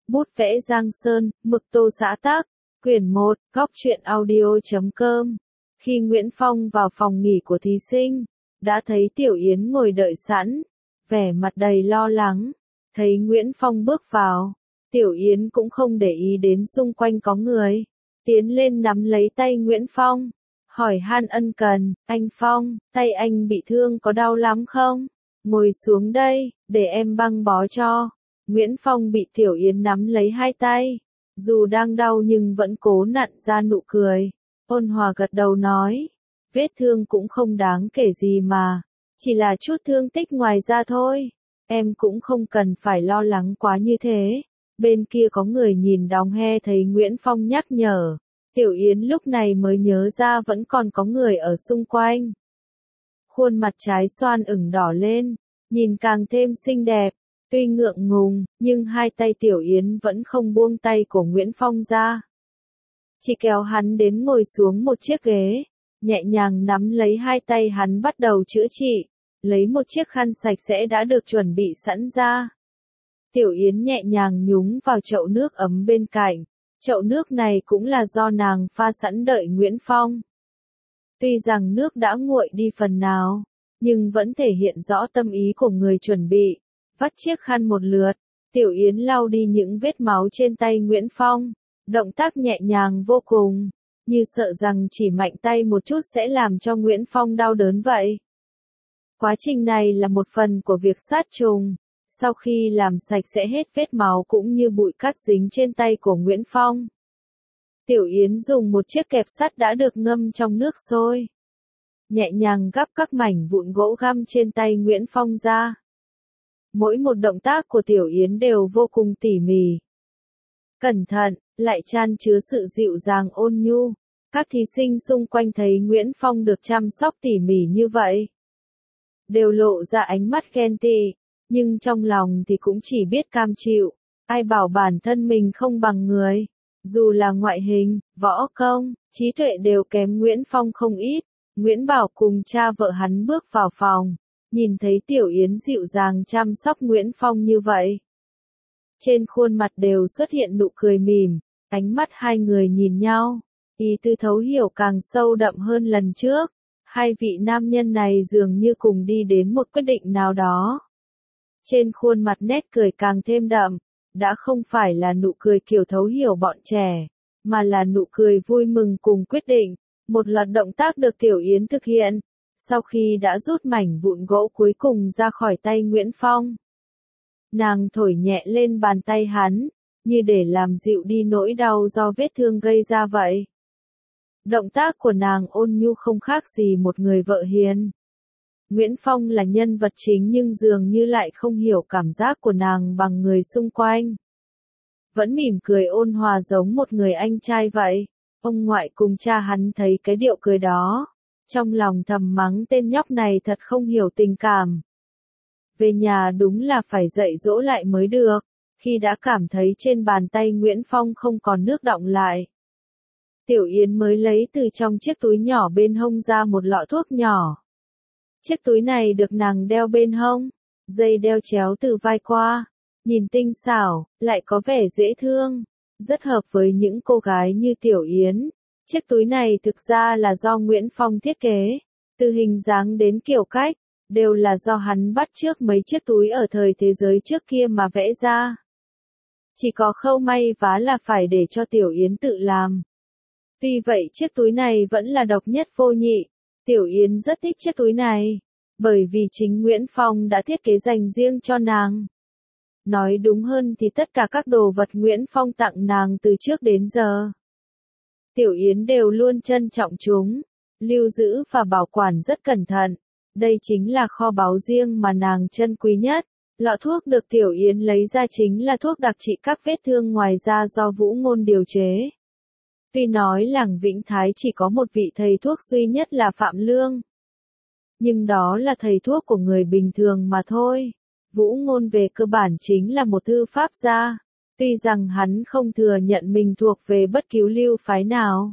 Bút vẽ Giang Sơn, mực tô xã tác, quyển 1, góc truyện audio.com. Khi Nguyễn Phong vào phòng nghỉ của thí sinh, đã thấy Tiểu Yến ngồi đợi sẵn, vẻ mặt đầy lo lắng. Thấy Nguyễn Phong bước vào, Tiểu Yến cũng không để ý đến xung quanh có người, tiến lên nắm lấy tay Nguyễn Phong, hỏi han ân cần, anh Phong, tay anh bị thương có đau lắm không? Ngồi xuống đây, để em băng bó cho. Nguyễn Phong bị Tiểu Yến nắm lấy hai tay, dù đang đau nhưng vẫn cố nặn ra nụ cười, ôn hòa gật đầu nói, vết thương cũng không đáng kể gì mà, chỉ là chút thương tích ngoài da thôi, em cũng không cần phải lo lắng quá như thế. Bên kia có người nhìn đóng he thấy Nguyễn Phong nhắc nhở, Tiểu Yến lúc này mới nhớ ra vẫn còn có người ở xung quanh. Khuôn mặt trái xoan ửng đỏ lên, nhìn càng thêm xinh đẹp. Tuy ngượng ngùng, nhưng hai tay Tiểu Yến vẫn không buông tay của Nguyễn Phong ra. Chỉ kéo hắn đến ngồi xuống một chiếc ghế, nhẹ nhàng nắm lấy hai tay hắn bắt đầu chữa trị, lấy một chiếc khăn sạch sẽ đã được chuẩn bị sẵn ra. Tiểu Yến nhẹ nhàng nhúng vào chậu nước ấm bên cạnh, chậu nước này cũng là do nàng pha sẵn đợi Nguyễn Phong. Tuy rằng nước đã nguội đi phần nào, nhưng vẫn thể hiện rõ tâm ý của người chuẩn bị. Vắt chiếc khăn một lượt, Tiểu Yến lau đi những vết máu trên tay Nguyễn Phong, động tác nhẹ nhàng vô cùng, như sợ rằng chỉ mạnh tay một chút sẽ làm cho Nguyễn Phong đau đớn vậy. Quá trình này là một phần của việc sát trùng, sau khi làm sạch sẽ hết vết máu cũng như bụi cát dính trên tay của Nguyễn Phong. Tiểu Yến dùng một chiếc kẹp sắt đã được ngâm trong nước sôi, nhẹ nhàng gắp các mảnh vụn gỗ găm trên tay Nguyễn Phong ra. Mỗi một động tác của Tiểu Yến đều vô cùng tỉ mỉ, cẩn thận, lại chan chứa sự dịu dàng ôn nhu. Các thí sinh xung quanh thấy Nguyễn Phong được chăm sóc tỉ mỉ như vậy, đều lộ ra ánh mắt ghen tị, nhưng trong lòng thì cũng chỉ biết cam chịu. Ai bảo bản thân mình không bằng người, dù là ngoại hình, võ công, trí tuệ đều kém Nguyễn Phong không ít. Nguyễn Bảo cùng cha vợ hắn bước vào phòng, nhìn thấy Tiểu Yến dịu dàng chăm sóc Nguyễn Phong như vậy, trên khuôn mặt đều xuất hiện nụ cười mỉm, ánh mắt hai người nhìn nhau, ý tứ thấu hiểu càng sâu đậm hơn lần trước. Hai vị nam nhân này dường như cùng đi đến một quyết định nào đó. Trên khuôn mặt nét cười càng thêm đậm, đã không phải là nụ cười kiểu thấu hiểu bọn trẻ, mà là nụ cười vui mừng cùng quyết định. Một loạt động tác được Tiểu Yến thực hiện, sau khi đã rút mảnh vụn gỗ cuối cùng ra khỏi tay Nguyễn Phong. Nàng thổi nhẹ lên bàn tay hắn, như để làm dịu đi nỗi đau do vết thương gây ra vậy. Động tác của nàng ôn nhu không khác gì một người vợ hiền. Nguyễn Phong là nhân vật chính nhưng dường như lại không hiểu cảm giác của nàng bằng người xung quanh. Vẫn mỉm cười ôn hòa giống một người anh trai vậy. Ông ngoại cùng cha hắn thấy cái điệu cười đó, trong lòng thầm mắng tên nhóc này thật không hiểu tình cảm. Về nhà đúng là phải dạy dỗ lại mới được, khi đã cảm thấy trên bàn tay Nguyễn Phong không còn nước đọng lại. Tiểu Yến mới lấy từ trong chiếc túi nhỏ bên hông ra một lọ thuốc nhỏ. Chiếc túi này được nàng đeo bên hông, dây đeo chéo từ vai qua, nhìn tinh xảo, lại có vẻ dễ thương, rất hợp với những cô gái như Tiểu Yến. Chiếc túi này thực ra là do Nguyễn Phong thiết kế, từ hình dáng đến kiểu cách, đều là do hắn bắt chước mấy chiếc túi ở thời thế giới trước kia mà vẽ ra. Chỉ có khâu may vá là phải để cho Tiểu Yến tự làm. Vì vậy chiếc túi này vẫn là độc nhất vô nhị. Tiểu Yến rất thích chiếc túi này, bởi vì chính Nguyễn Phong đã thiết kế dành riêng cho nàng. Nói đúng hơn thì tất cả các đồ vật Nguyễn Phong tặng nàng từ trước đến giờ, Tiểu Yến đều luôn trân trọng chúng, lưu giữ và bảo quản rất cẩn thận. Đây chính là kho báu riêng mà nàng trân quý nhất. Lọ thuốc được Tiểu Yến lấy ra chính là thuốc đặc trị các vết thương ngoài da do Vũ Ngôn điều chế. Tuy nói làng Vĩnh Thái chỉ có một vị thầy thuốc duy nhất là Phạm Lương, nhưng đó là thầy thuốc của người bình thường mà thôi. Vũ Ngôn về cơ bản chính là một thư pháp gia, tuy rằng hắn không thừa nhận mình thuộc về bất cứ lưu phái nào,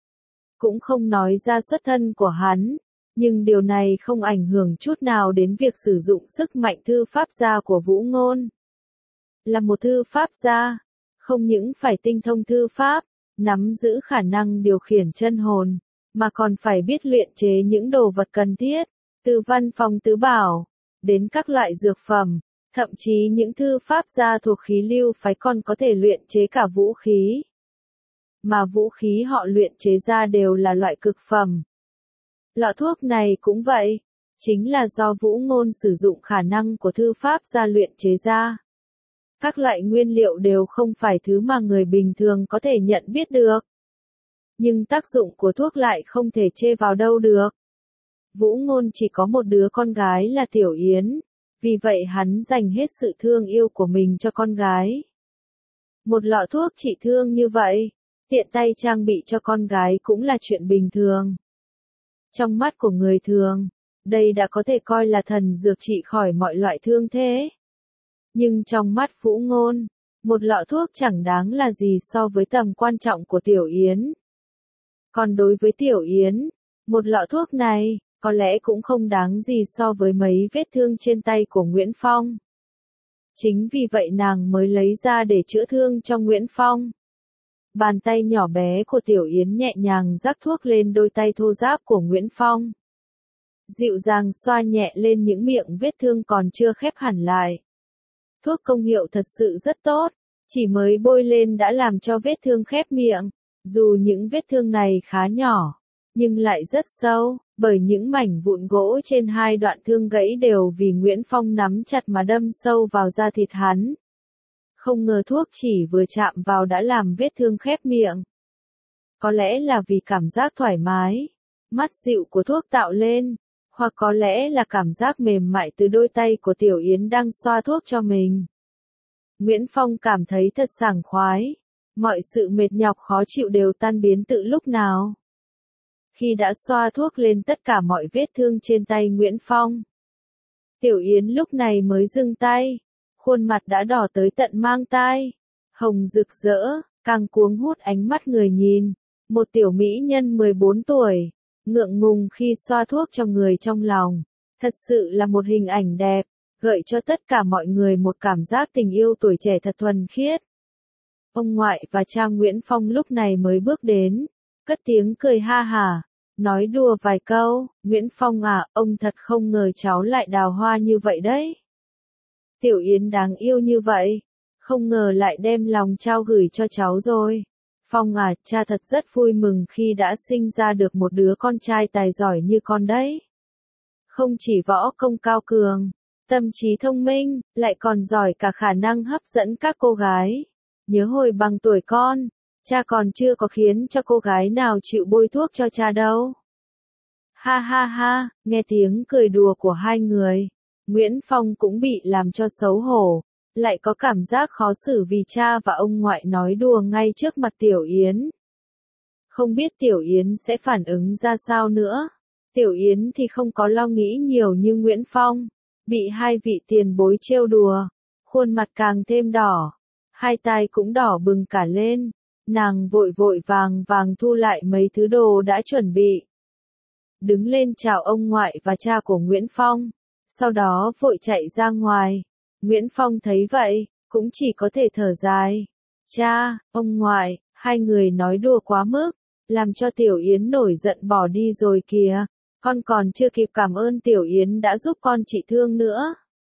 cũng không nói ra xuất thân của hắn, nhưng điều này không ảnh hưởng chút nào đến việc sử dụng sức mạnh thư pháp gia của Vũ Ngôn. Là một thư pháp gia, Không những phải tinh thông thư pháp, nắm giữ khả năng điều khiển chân hồn, mà còn phải biết luyện chế những đồ vật cần thiết, từ văn phòng tứ bảo, đến các loại dược phẩm, thậm chí những thư pháp gia thuộc khí lưu phái còn có thể luyện chế cả vũ khí. Mà vũ khí họ luyện chế ra đều là loại cực phẩm. Lọ thuốc này cũng vậy, chính là do Vũ Ngôn sử dụng khả năng của thư pháp gia luyện chế ra. Các loại nguyên liệu đều không phải thứ mà người bình thường có thể nhận biết được. Nhưng tác dụng của thuốc lại không thể chê vào đâu được. Vũ Ngôn chỉ có một đứa con gái là Tiểu Yến, vì vậy hắn dành hết sự thương yêu của mình cho con gái. Một lọ thuốc trị thương như vậy, tiện tay trang bị cho con gái cũng là chuyện bình thường. Trong mắt của người thường, đây đã có thể coi là thần dược trị khỏi mọi loại thương thế. Nhưng trong mắt Vũ Ngôn, một lọ thuốc chẳng đáng là gì so với tầm quan trọng của Tiểu Yến. Còn đối với Tiểu Yến, một lọ thuốc này, có lẽ cũng không đáng gì so với mấy vết thương trên tay của Nguyễn Phong. Chính vì vậy nàng mới lấy ra để chữa thương cho Nguyễn Phong. Bàn tay nhỏ bé của Tiểu Yến nhẹ nhàng rắc thuốc lên đôi tay thô ráp của Nguyễn Phong. Dịu dàng xoa nhẹ lên những miệng vết thương còn chưa khép hẳn lại. Thuốc công hiệu thật sự rất tốt, chỉ mới bôi lên đã làm cho vết thương khép miệng. Dù những vết thương này khá nhỏ, nhưng lại rất sâu, bởi những mảnh vụn gỗ trên hai đoạn thương gãy đều vì Nguyễn Phong nắm chặt mà đâm sâu vào da thịt hắn. Không ngờ thuốc chỉ vừa chạm vào đã làm vết thương khép miệng. Có lẽ là vì cảm giác thoải mái, mát dịu của thuốc tạo lên, hoặc có lẽ là cảm giác mềm mại từ đôi tay của Tiểu Yến đang xoa thuốc cho mình. Nguyễn Phong cảm thấy thật sảng khoái, mọi sự mệt nhọc khó chịu đều tan biến tự lúc nào. Khi đã xoa thuốc lên tất cả mọi vết thương trên tay Nguyễn Phong, Tiểu Yến lúc này mới dừng tay, khuôn mặt đã đỏ tới tận mang tai, hồng rực rỡ, càng cuống hút ánh mắt người nhìn. Một tiểu mỹ nhân 14 tuổi, ngượng ngùng khi xoa thuốc cho người trong lòng, thật sự là một hình ảnh đẹp, gợi cho tất cả mọi người một cảm giác tình yêu tuổi trẻ thật thuần khiết. Ông ngoại và cha Nguyễn Phong lúc này mới bước đến, cất tiếng cười ha hả, nói đùa vài câu. Nguyễn Phong à, ông thật không ngờ cháu lại đào hoa như vậy đấy. Tiểu Yến đáng yêu như vậy, không ngờ lại đem lòng trao gửi cho cháu rồi. Phong à, cha thật rất vui mừng khi đã sinh ra được một đứa con trai tài giỏi như con đấy. Không chỉ võ công cao cường, tâm trí thông minh, lại còn giỏi cả khả năng hấp dẫn các cô gái. Nhớ hồi bằng tuổi con, cha còn chưa có khiến cho cô gái nào chịu bôi thuốc cho cha đâu. Ha ha ha, nghe tiếng cười đùa của hai người, Nguyễn Phong cũng bị làm cho xấu hổ, lại có cảm giác khó xử vì cha và ông ngoại nói đùa ngay trước mặt Tiểu Yến. Không biết Tiểu Yến sẽ phản ứng ra sao nữa. Tiểu Yến thì không có lo nghĩ nhiều như Nguyễn Phong, bị hai vị tiền bối trêu đùa, khuôn mặt càng thêm đỏ, hai tai cũng đỏ bừng cả lên, nàng vội vội vàng vàng thu lại mấy thứ đồ đã chuẩn bị. Đứng lên chào ông ngoại và cha của Nguyễn Phong, sau đó vội chạy ra ngoài. Nguyễn Phong thấy vậy, cũng chỉ có thể thở dài. Cha, ông ngoại, hai người nói đùa quá mức, làm cho Tiểu Yến nổi giận bỏ đi rồi kìa. Con còn chưa kịp cảm ơn Tiểu Yến đã giúp con trị thương nữa.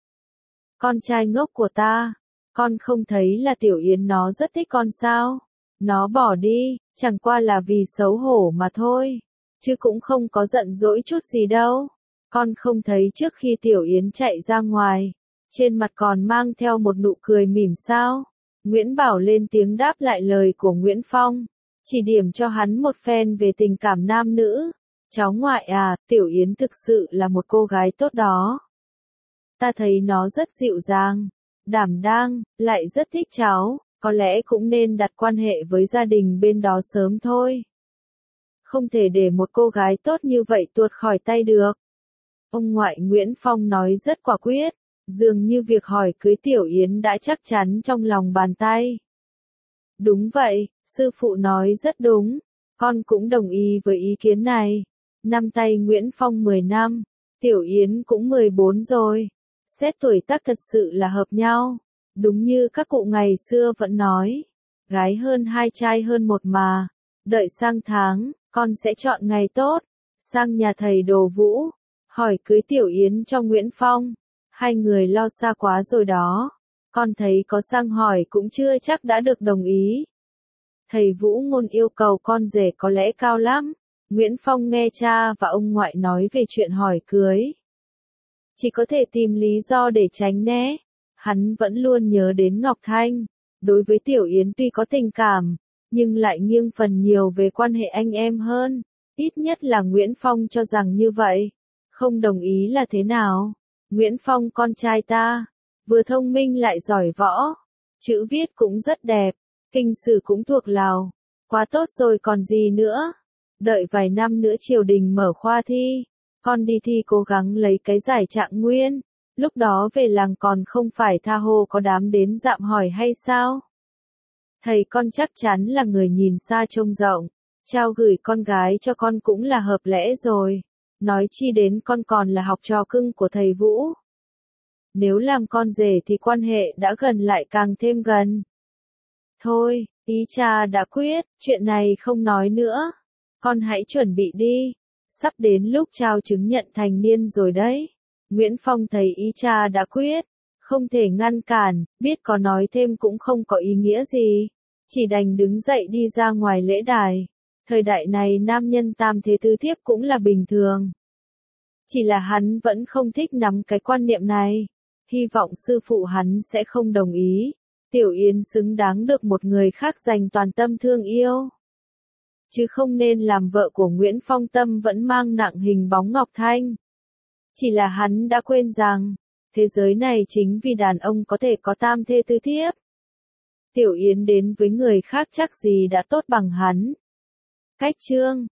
Con trai ngốc của ta, con không thấy là Tiểu Yến nó rất thích con sao? Nó bỏ đi, chẳng qua là vì xấu hổ mà thôi, chứ cũng không có giận dỗi chút gì đâu. Con không thấy trước khi Tiểu Yến chạy ra ngoài, trên mặt còn mang theo một nụ cười mỉm sao? Nguyễn Bảo lên tiếng đáp lại lời của Nguyễn Phong, chỉ điểm cho hắn một phen về tình cảm nam nữ. Cháu ngoại à, Tiểu Yến thực sự là một cô gái tốt đó. Ta thấy nó rất dịu dàng, đảm đang, lại rất thích cháu, có lẽ cũng nên đặt quan hệ với gia đình bên đó sớm thôi. Không thể để một cô gái tốt như vậy tuột khỏi tay được. Ông ngoại Nguyễn Phong nói rất quả quyết, dường như việc hỏi cưới Tiểu Yến đã chắc chắn trong lòng bàn tay. Đúng vậy, sư phụ nói rất đúng, con cũng đồng ý với ý kiến này. Năm tay Nguyễn Phong 10 năm, Tiểu Yến cũng 14 rồi. Xét tuổi tác thật sự là hợp nhau, đúng như các cụ ngày xưa vẫn nói. gái hơn hai trai hơn một mà. Đợi sang tháng, con sẽ chọn ngày tốt, sang nhà thầy Đồ Vũ, hỏi cưới Tiểu Yến cho Nguyễn Phong. Hai người lo xa quá rồi đó, con thấy có sang hỏi cũng chưa chắc đã được đồng ý. Thầy Vũ Ngôn yêu cầu con rể có lẽ cao lắm. Nguyễn Phong nghe cha và ông ngoại nói về chuyện hỏi cưới. Chỉ có thể tìm lý do để tránh né. Hắn vẫn luôn nhớ đến Ngọc Thanh. Đối với Tiểu Yến tuy có tình cảm, nhưng lại nghiêng phần nhiều về quan hệ anh em hơn. Ít nhất là Nguyễn Phong cho rằng như vậy. Không đồng ý là thế nào? Nguyễn Phong con trai ta, vừa thông minh lại giỏi võ. Chữ viết cũng rất đẹp, kinh sử cũng thuộc lào. Quá tốt rồi còn gì nữa? Đợi vài năm nữa triều đình mở khoa thi, con đi thi cố gắng lấy cái giải trạng nguyên. Lúc đó về làng còn không phải tha hồ có đám đến dạm hỏi hay sao? Thầy con chắc chắn là người nhìn xa trông rộng. Trao gửi con gái cho con cũng là hợp lẽ rồi. Nói chi đến con còn là học trò cưng của thầy Vũ. Nếu làm con rể thì quan hệ đã gần lại càng thêm gần. Thôi, ý cha đã quyết, chuyện này không nói nữa. Con hãy chuẩn bị đi. Sắp đến lúc trao chứng nhận thành niên rồi đấy. Nguyễn Phong thấy ý cha đã quyết, không thể ngăn cản, biết có nói thêm cũng không có ý nghĩa gì. Chỉ đành đứng dậy đi ra ngoài lễ đài. Thời đại này nam nhân tam thế tứ thiếp cũng là bình thường. Chỉ là hắn vẫn không thích nắm cái quan niệm này. Hy vọng sư phụ hắn sẽ không đồng ý. Tiểu Yến xứng đáng được một người khác dành toàn tâm thương yêu. Chứ không nên làm vợ của Nguyễn Phong tâm vẫn mang nặng hình bóng Ngọc Thanh. Chỉ là hắn đã quên rằng, thế giới này chính vì đàn ông có thể có tam thê tứ thiếp. Tiểu Yến đến với người khác chắc gì đã tốt bằng hắn. Cách chương